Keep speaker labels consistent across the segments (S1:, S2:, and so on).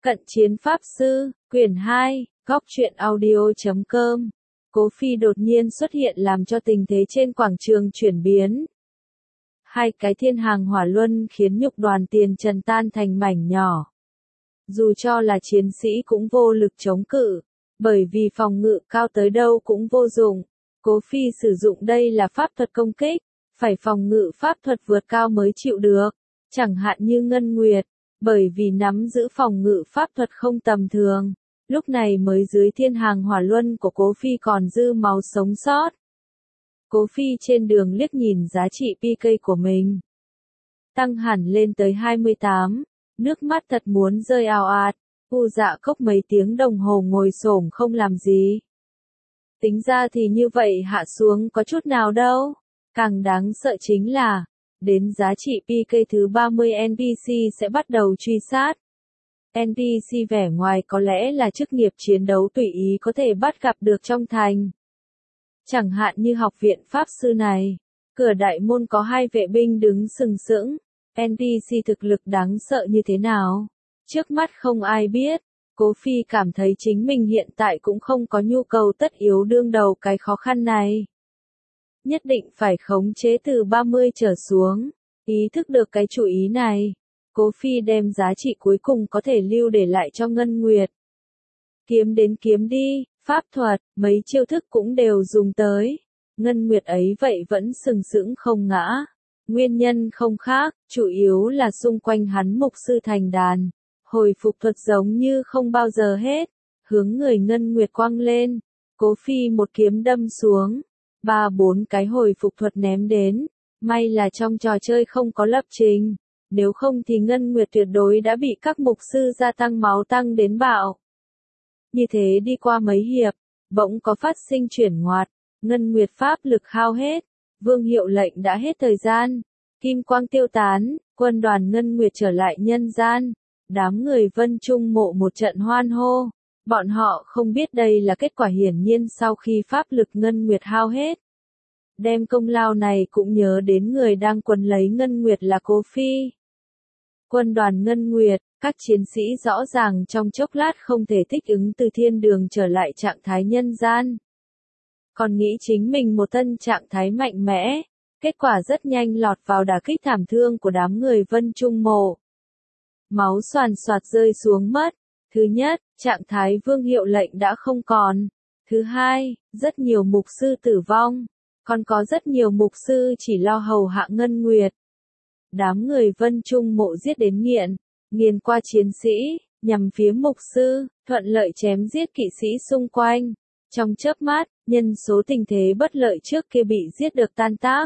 S1: Cận chiến Pháp Sư, quyển 2, góc truyện audio.com. Cố Phi đột nhiên xuất hiện làm cho tình thế trên quảng trường chuyển biến. Hai cái thiên hàng hỏa luân khiến nhục đoàn tiền trần tan thành mảnh nhỏ. Dù cho là chiến sĩ cũng vô lực chống cự, bởi vì phòng ngự cao tới đâu cũng vô dụng. Cố Phi sử dụng đây là pháp thuật công kích, phải phòng ngự pháp thuật vượt cao mới chịu được, chẳng hạn như Ngân Nguyệt, bởi vì nắm giữ phòng ngự pháp thuật không tầm thường, lúc này mới dưới thiên hàng hỏa luân của Cố Phi còn dư máu sống sót. Cố Phi trên đường liếc nhìn giá trị PK của mình, tăng hẳn lên tới 28, nước mắt thật muốn rơi ào ạt. U Dạ Cốc mấy tiếng đồng hồ ngồi xổm không làm gì. Tính ra thì như vậy hạ xuống có chút nào đâu. Càng đáng sợ chính là, đến giá trị PK thứ 30 NPC sẽ bắt đầu truy sát. NPC vẻ ngoài có lẽ là chức nghiệp chiến đấu tùy ý có thể bắt gặp được trong thành. Chẳng hạn như học viện Pháp Sư này, cửa đại môn có 2 vệ binh đứng sừng sững. NPC thực lực đáng sợ như thế nào? Trước mắt không ai biết. Cố Phi cảm thấy chính mình hiện tại cũng không có nhu cầu tất yếu đương đầu cái khó khăn này. Nhất định phải khống chế từ 30 trở xuống. Ý thức được cái chủ ý này, Cố Phi đem giá trị cuối cùng có thể lưu để lại cho Ngân Nguyệt. Kiếm đến kiếm đi, pháp thuật, mấy chiêu thức cũng đều dùng tới. Ngân Nguyệt ấy vậy vẫn sừng sững không ngã. Nguyên nhân không khác, chủ yếu là xung quanh hắn mục sư thành đàn. Hồi phục thuật giống như không bao giờ hết, hướng người Ngân Nguyệt quăng lên. Cố Phi một kiếm đâm xuống, 3-4 cái hồi phục thuật ném đến. May là trong trò chơi không có lập trình, nếu không thì Ngân Nguyệt tuyệt đối đã bị các mục sư gia tăng máu tăng đến bạo. Như thế đi qua mấy hiệp, bỗng có phát sinh chuyển ngoặt, Ngân Nguyệt pháp lực hao hết, vương hiệu lệnh đã hết thời gian, kim quang tiêu tán, quân đoàn Ngân Nguyệt trở lại nhân gian, đám người Vân Trung Mộ một trận hoan hô, bọn họ không biết đây là kết quả hiển nhiên sau khi pháp lực Ngân Nguyệt hao hết. Đem công lao này cũng nhớ đến người đang quấn lấy Ngân Nguyệt là Cố Phi. Quân đoàn Ngân Nguyệt, các chiến sĩ rõ ràng trong chốc lát không thể thích ứng từ thiên đường trở lại trạng thái nhân gian. Còn nghĩ chính mình một thân trạng thái mạnh mẽ, kết quả rất nhanh lọt vào đả kích thảm thương của đám người Vân Trung Mộ. Máu xoàn xoạt rơi xuống mất. Thứ nhất, trạng thái vương hiệu lệnh đã không còn. Thứ hai, rất nhiều mục sư tử vong. Còn có rất nhiều mục sư chỉ lo hầu hạ Ngân Nguyệt. Đám người Vân Trung Mộ giết đến nghiền qua chiến sĩ, nhằm phía mục sư, thuận lợi chém giết kỵ sĩ xung quanh. Trong chớp mắt, nhân số tình thế bất lợi trước kia bị giết được tan tác.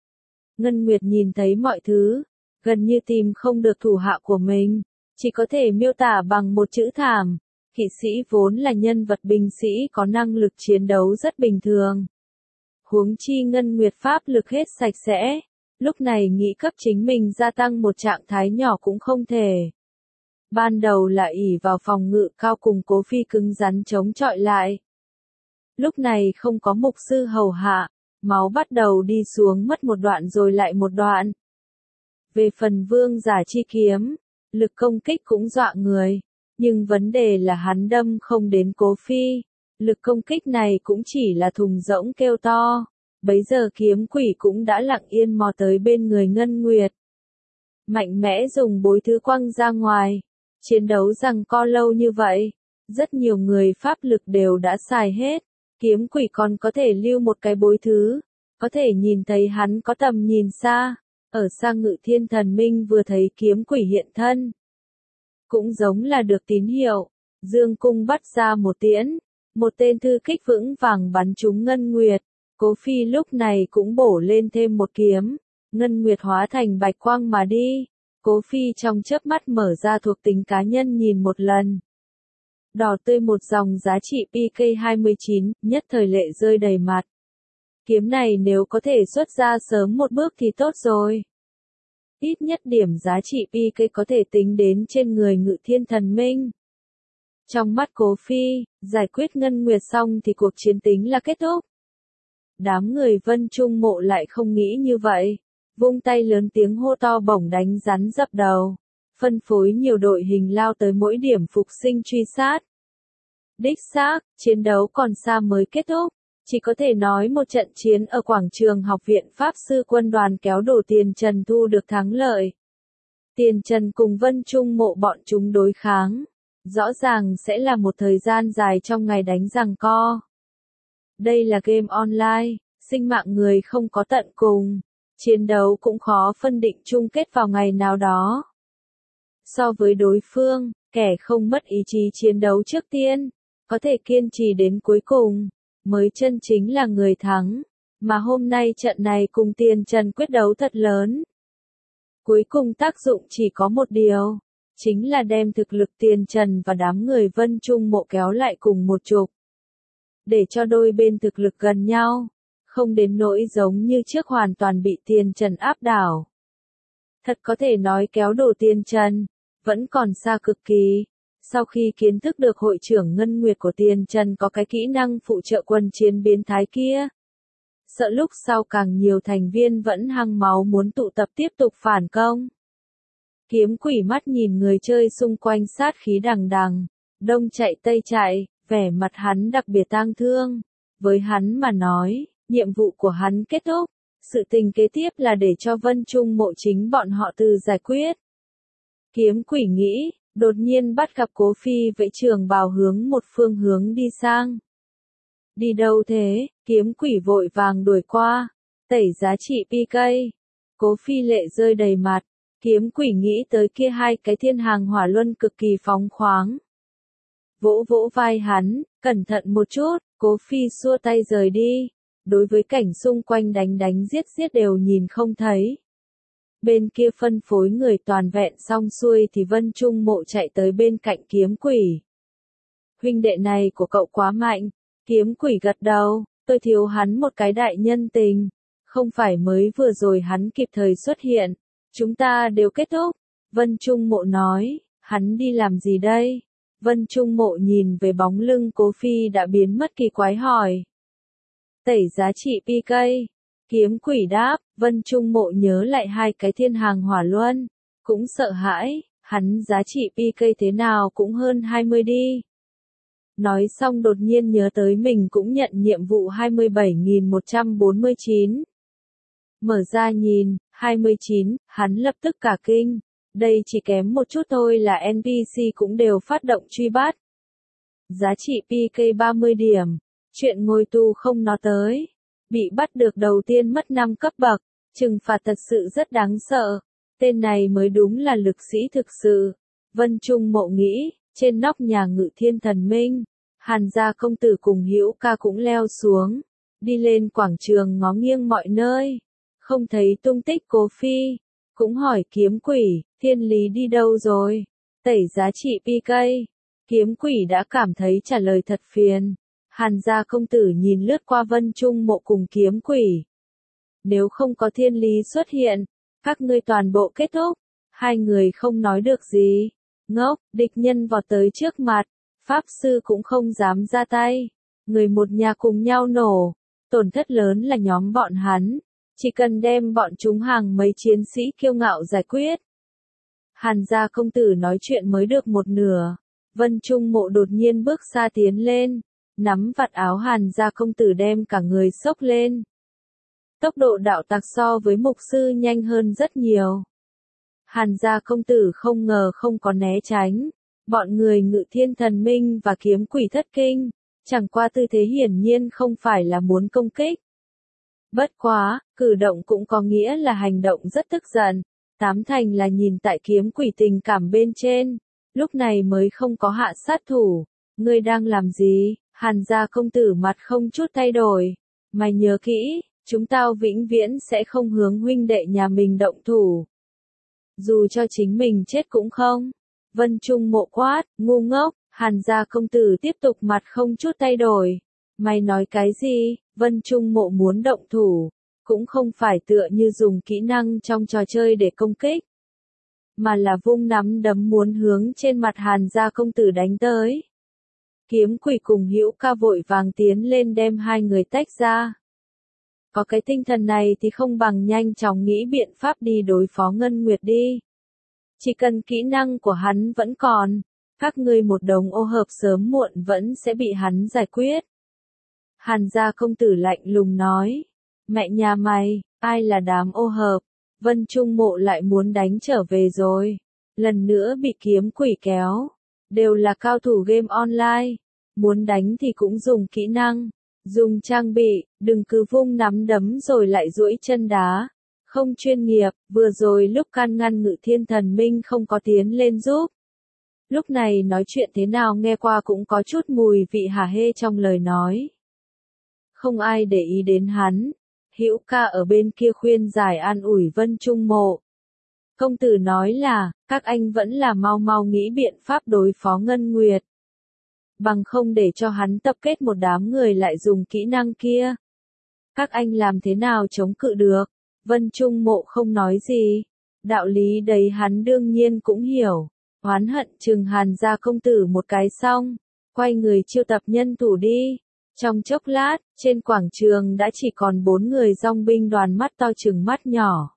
S1: Ngân Nguyệt nhìn thấy mọi thứ, gần như tìm không được thủ hạ của mình, chỉ có thể miêu tả bằng một chữ thảm. Kỵ sĩ vốn là nhân vật binh sĩ có năng lực chiến đấu rất bình thường. Huống chi Ngân Nguyệt pháp lực hết sạch sẽ, lúc này nghĩ cấp chính mình gia tăng một trạng thái nhỏ cũng không thể. Ban đầu là ỷ vào phòng ngự cao cùng Cố Phi cứng rắn chống chọi lại. Lúc này không có mục sư hầu hạ, máu bắt đầu đi xuống mất một đoạn rồi lại một đoạn. Về phần vương giả chi kiếm, lực công kích cũng dọa người, nhưng vấn đề là hắn đâm không đến Cố Phi. Lực công kích này cũng chỉ là thùng rỗng kêu to. Bấy giờ kiếm quỷ cũng đã lặng yên mò tới bên người Ngân Nguyệt. Mạnh mẽ dùng bối thứ quăng ra ngoài. Chiến đấu giằng co lâu như vậy, rất nhiều người pháp lực đều đã xài hết. Kiếm quỷ còn có thể lưu một cái bối thứ, có thể nhìn thấy hắn có tầm nhìn xa. Ở xa Ngự Thiên Thần Minh vừa thấy kiếm quỷ hiện thân, cũng giống là được tín hiệu. Dương cung bắt ra một tiễn, một tên thư kích vững vàng bắn trúng Ngân Nguyệt. Cố Phi lúc này cũng bổ lên thêm một kiếm, Ngân Nguyệt hóa thành bạch quang mà đi. Cố Phi trong chớp mắt mở ra thuộc tính cá nhân nhìn một lần. Đỏ tươi một dòng giá trị PK 29, nhất thời lệ rơi đầy mặt. Kiếm này nếu có thể xuất ra sớm một bước thì tốt rồi. Ít nhất điểm giá trị PK có thể tính đến trên người Ngự Thiên Thần Minh. Trong mắt Cố Phi, giải quyết Ngân Nguyệt xong thì cuộc chiến tính là kết thúc. Đám người Vân Trung Mộ lại không nghĩ như vậy. Vung tay lớn tiếng hô to bổng đánh rắn dập đầu. phân phối nhiều đội hình lao tới mỗi điểm phục sinh truy sát. Đích xác, chiến đấu còn xa mới kết thúc, chỉ có thể nói một trận chiến ở quảng trường học viện Pháp sư quân đoàn kéo đổ Tiền Trần thu được thắng lợi. Tiền Trần cùng Vân Trung Mộ bọn chúng đối kháng, rõ ràng sẽ là một thời gian dài trong ngày đánh giằng co. Đây là game online, sinh mạng người không có tận cùng, chiến đấu cũng khó phân định chung kết vào ngày nào đó. So với đối phương, kẻ không mất ý chí chiến đấu trước tiên, có thể kiên trì đến cuối cùng, mới chân chính là người thắng, mà hôm nay trận này cùng Tiền Trần quyết đấu thật lớn. Cuối cùng tác dụng chỉ có một điều, chính là đem thực lực Tiền Trần và đám người Vân Trung Mộ kéo lại cùng một trục. Để cho đôi bên thực lực gần nhau, không đến nỗi giống như trước hoàn toàn bị Tiền Trần áp đảo. Thật có thể nói kéo đổ Tiền Trần, vẫn còn xa cực kỳ. Sau khi kiến thức được hội trưởng Ngân Nguyệt của Tiền Trần có cái kỹ năng phụ trợ quân chiến biến thái kia, sợ lúc sau càng nhiều thành viên vẫn hăng máu muốn tụ tập tiếp tục phản công. Kiếm Quỷ mắt nhìn người chơi xung quanh sát khí đằng đằng, đông chạy tây chạy, vẻ mặt hắn đặc biệt tang thương. Với hắn mà nói, nhiệm vụ của hắn kết thúc, sự tình kế tiếp là để cho Vân Trung Mộ chính bọn họ tự giải quyết. Kiếm Quỷ nghĩ, đột nhiên bắt gặp Cố Phi vẫy trường bào hướng một phương hướng đi sang. Đi đâu thế? Kiếm Quỷ vội vàng đuổi qua, tẩy giá trị PK. Cố Phi lệ rơi đầy mặt, Kiếm Quỷ nghĩ tới kia hai cái thiên hàng hỏa luân cực kỳ phóng khoáng. Vỗ vỗ vai hắn, cẩn thận một chút, Cố Phi xua tay rời đi, đối với cảnh xung quanh đánh đánh giết giết đều nhìn không thấy. Bên kia phân phối người toàn vẹn xong xuôi thì Vân Trung Mộ chạy tới bên cạnh Kiếm Quỷ. Huynh đệ này của cậu quá mạnh. Kiếm Quỷ gật đầu, tôi thiếu hắn một cái đại nhân tình. Không phải mới vừa rồi hắn kịp thời xuất hiện. Chúng ta đều kết thúc. Vân Trung Mộ nói, hắn đi làm gì đây? Vân Trung Mộ nhìn về bóng lưng Cố Phi đã biến mất kỳ quái hỏi. Tẩy giá trị PK. Kiếm Quỷ đáp, Vân Trung Mộ nhớ lại hai cái thiên hàng hỏa luân, cũng sợ hãi, hắn giá trị PK thế nào cũng hơn 20 đi. Nói xong đột nhiên nhớ tới mình cũng nhận nhiệm vụ 27.149. Mở ra nhìn, 29, hắn lập tức cả kinh. Đây chỉ kém một chút thôi là NPC cũng đều phát động truy bắt. Giá trị PK 30 điểm. Chuyện ngồi tù không nói tới. Bị bắt được đầu tiên mất 5 cấp bậc. Trừng phạt thật sự rất đáng sợ. Tên này mới đúng là lực sĩ thực sự. Vân Trung Mộ nghĩ, trên nóc nhà Ngự Thiên Thần Minh, Hàn gia công tử cùng Hữu Ca cũng leo xuống, đi lên quảng trường ngó nghiêng mọi nơi, không thấy tung tích Cố Phi, cũng hỏi Kiếm Quỷ, Thiên Lý đi đâu rồi? Tẩy giá trị PK. Kiếm Quỷ đã cảm thấy trả lời thật phiền. Hàn gia công tử nhìn lướt qua Vân Trung Mộ cùng Kiếm Quỷ. Nếu không có Thiên Lý xuất hiện, các ngươi toàn bộ kết thúc. Hai người không nói được gì. Ngốc, địch nhân vọt tới trước mặt. Pháp sư cũng không dám ra tay. Người một nhà cùng nhau nổ. Tổn thất lớn là nhóm bọn hắn. Chỉ cần đem bọn chúng hàng mấy chiến sĩ kiêu ngạo giải quyết. Hàn gia công tử nói chuyện mới được một nửa. Vân Trung Mộ đột nhiên bước xa tiến lên. Nắm vạt áo Hàn gia công tử đem cả người xốc lên. Tốc độ đạo tặc so với mục sư nhanh hơn rất nhiều. Hàn gia công tử không ngờ không có né tránh. Bọn người Ngự Thiên Thần Minh và Kiếm Quỷ thất kinh. Chẳng qua tư thế hiển nhiên không phải là muốn công kích. Bất quá, cử động cũng có nghĩa là hành động rất tức giận. Tám thành là nhìn tại Kiếm Quỷ tình cảm bên trên. Lúc này mới không có hạ sát thủ. Ngươi đang làm gì? Hàn gia công tử mặt không chút thay đổi. Mày nhớ kỹ, chúng tao vĩnh viễn sẽ không hướng huynh đệ nhà mình động thủ. Dù cho chính mình chết cũng không. Vân Trung Mộ quát, ngu ngốc. Hàn gia công tử tiếp tục mặt không chút thay đổi. Mày nói cái gì? Vân Trung Mộ muốn động thủ. Cũng không phải tựa như dùng kỹ năng trong trò chơi để công kích. Mà là vung nắm đấm muốn hướng trên mặt Hàn gia công tử đánh tới. Kiếm Quỷ cùng Hữu Ca vội vàng tiến lên đem hai người tách ra. Có cái tinh thần này thì không bằng nhanh chóng nghĩ biện pháp đi đối phó Ngân Nguyệt đi. Chỉ cần kỹ năng của hắn vẫn còn, các ngươi một đống ô hợp sớm muộn vẫn sẽ bị hắn giải quyết. Hàn gia công tử lạnh lùng nói. Mẹ nhà mày, ai là đám ô hợp? Vân Trung Mộ lại muốn đánh trở về rồi. Lần nữa bị kiếm quỷ kéo. Đều là cao thủ game online. Muốn đánh thì cũng dùng kỹ năng. Dùng trang bị, đừng cứ vung nắm đấm rồi lại duỗi chân đá. Không chuyên nghiệp, vừa rồi lúc can ngăn Ngự Thiên Thần Minh không có tiến lên giúp. Lúc này nói chuyện thế nào nghe qua cũng có chút mùi vị hả hê trong lời nói. Không ai để ý đến hắn. Hữu ca ở bên kia khuyên giải an ủi Vân Trung Mộ. Công tử nói là, các anh vẫn là mau mau nghĩ biện pháp đối phó Ngân Nguyệt. Bằng không để cho hắn tập kết một đám người lại dùng kỹ năng kia. Các anh làm thế nào chống cự được? Vân Trung Mộ không nói gì. Đạo lý đấy hắn đương nhiên cũng hiểu. Oán hận chừng Hàn gia công tử một cái xong. Quay người chiêu tập nhân thủ đi. Trong chốc lát, trên quảng trường đã chỉ còn 4 người dòng binh đoàn mắt to chừng mắt nhỏ.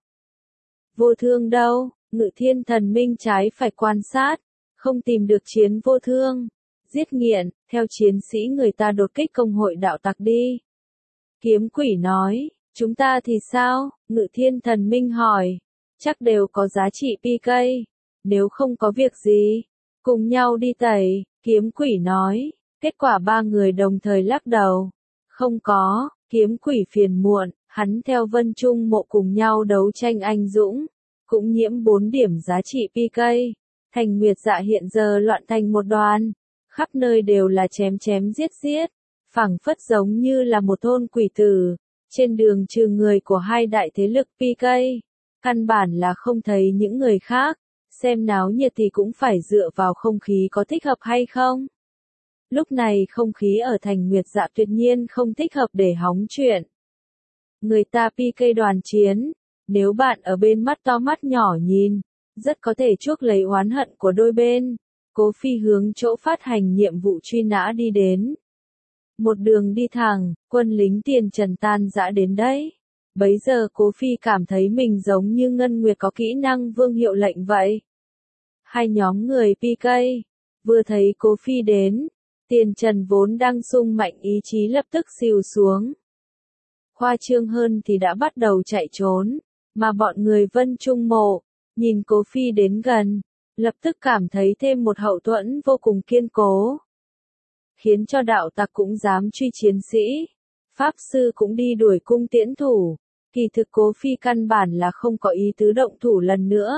S1: Vô Thương đâu? Ngự Thiên Thần Minh trái phải quan sát. Không tìm được chiến Vô Thương. Giết nghiện, theo chiến sĩ người ta đột kích công hội đạo tặc đi. Kiếm quỷ nói, chúng ta thì sao? Ngự Thiên Thần Minh hỏi. Chắc đều có giá trị PK. Nếu không có việc gì, cùng nhau đi tẩy. Kiếm quỷ nói. Kết quả 3 người đồng thời lắc đầu. Không có, kiếm quỷ phiền muộn, hắn theo Vân Trung Mộ cùng nhau đấu tranh anh dũng. Cũng nhiễm 4 điểm giá trị PK. Thành Nguyệt Dạ hiện giờ loạn thành một đoàn. Khắp nơi đều là chém chém giết giết. Phảng phất giống như là một thôn quỷ tử. Trên đường trừ người của hai đại thế lực PK. Căn bản là không thấy những người khác. Xem náo nhiệt thì cũng phải dựa vào không khí có thích hợp hay không. Lúc này không khí ở Thành Nguyệt Dạ tuyệt nhiên không thích hợp để hóng chuyện. Người ta PK đoàn chiến. Nếu bạn ở bên mắt to mắt nhỏ nhìn, rất có thể chuốc lấy oán hận của đôi bên. Cố Phi hướng chỗ phát hành nhiệm vụ truy nã đi đến. Một đường đi thẳng, quân lính Tiền Trần tan rã đến đấy. Bấy giờ Cố Phi cảm thấy mình giống như Ngân Nguyệt có kỹ năng vương hiệu lệnh vậy. Hai nhóm người PK, vừa thấy Cố Phi đến, Tiền Trần vốn đang sung mạnh ý chí lập tức xìu xuống. Khoa trương hơn thì đã bắt đầu chạy trốn, mà bọn người Vân Trung Mộ, nhìn Cố Phi đến gần, lập tức cảm thấy thêm một hậu thuẫn vô cùng kiên cố. Khiến cho đạo tặc cũng dám truy chiến sĩ, pháp sư cũng đi đuổi cung tiễn thủ, kỳ thực Cố Phi căn bản là không có ý tứ động thủ lần nữa.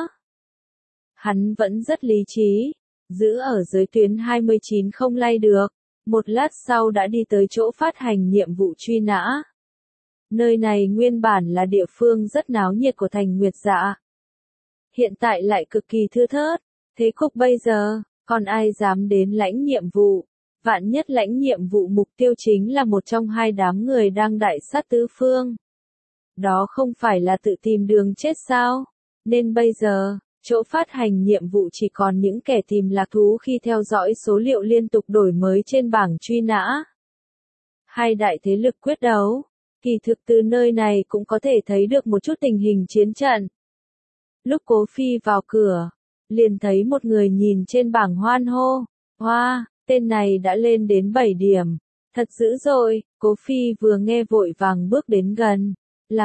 S1: Hắn vẫn rất lý trí, giữ ở dưới tuyến 29 không lay được, một lát sau đã đi tới chỗ phát hành nhiệm vụ truy nã. Nơi này nguyên bản là địa phương rất náo nhiệt của Thành Nguyệt Dạ. Hiện tại lại cực kỳ thưa thớt, thế cục bây giờ, còn ai dám đến lãnh nhiệm vụ? Vạn nhất lãnh nhiệm vụ mục tiêu chính là một trong hai đám người đang đại sát tứ phương. Đó không phải là tự tìm đường chết sao? Nên bây giờ, chỗ phát hành nhiệm vụ chỉ còn những kẻ tìm lạc thú khi theo dõi số liệu liên tục đổi mới trên bảng truy nã. Hai đại thế lực quyết đấu, kỳ thực từ nơi này cũng có thể thấy được một chút tình hình chiến trận. Lúc Cố Phi vào cửa, liền thấy một người nhìn trên bảng hoan hô, hoa, tên này đã lên đến 7 điểm, thật dữ dội. Cố Phi vừa nghe vội vàng bước đến gần.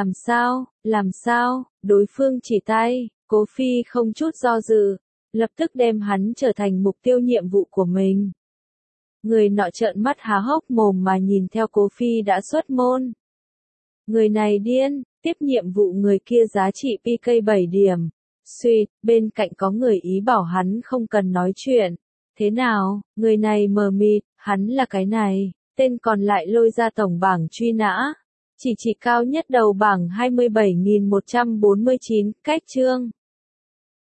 S1: Làm sao, đối phương chỉ tay, Cố Phi không chút do dự, lập tức đem hắn trở thành mục tiêu nhiệm vụ của mình. Người nọ trợn mắt há hốc mồm mà nhìn theo Cố Phi đã xuất môn. Người này điên, tiếp nhiệm vụ người kia giá trị PK 7 điểm. Suýt, bên cạnh có người ý bảo hắn không cần nói chuyện. Thế nào, người này mờ mịt, hắn là cái này, tên còn lại lôi ra tổng bảng truy nã. Chỉ cao nhất đầu bảng 27.149, cách chương.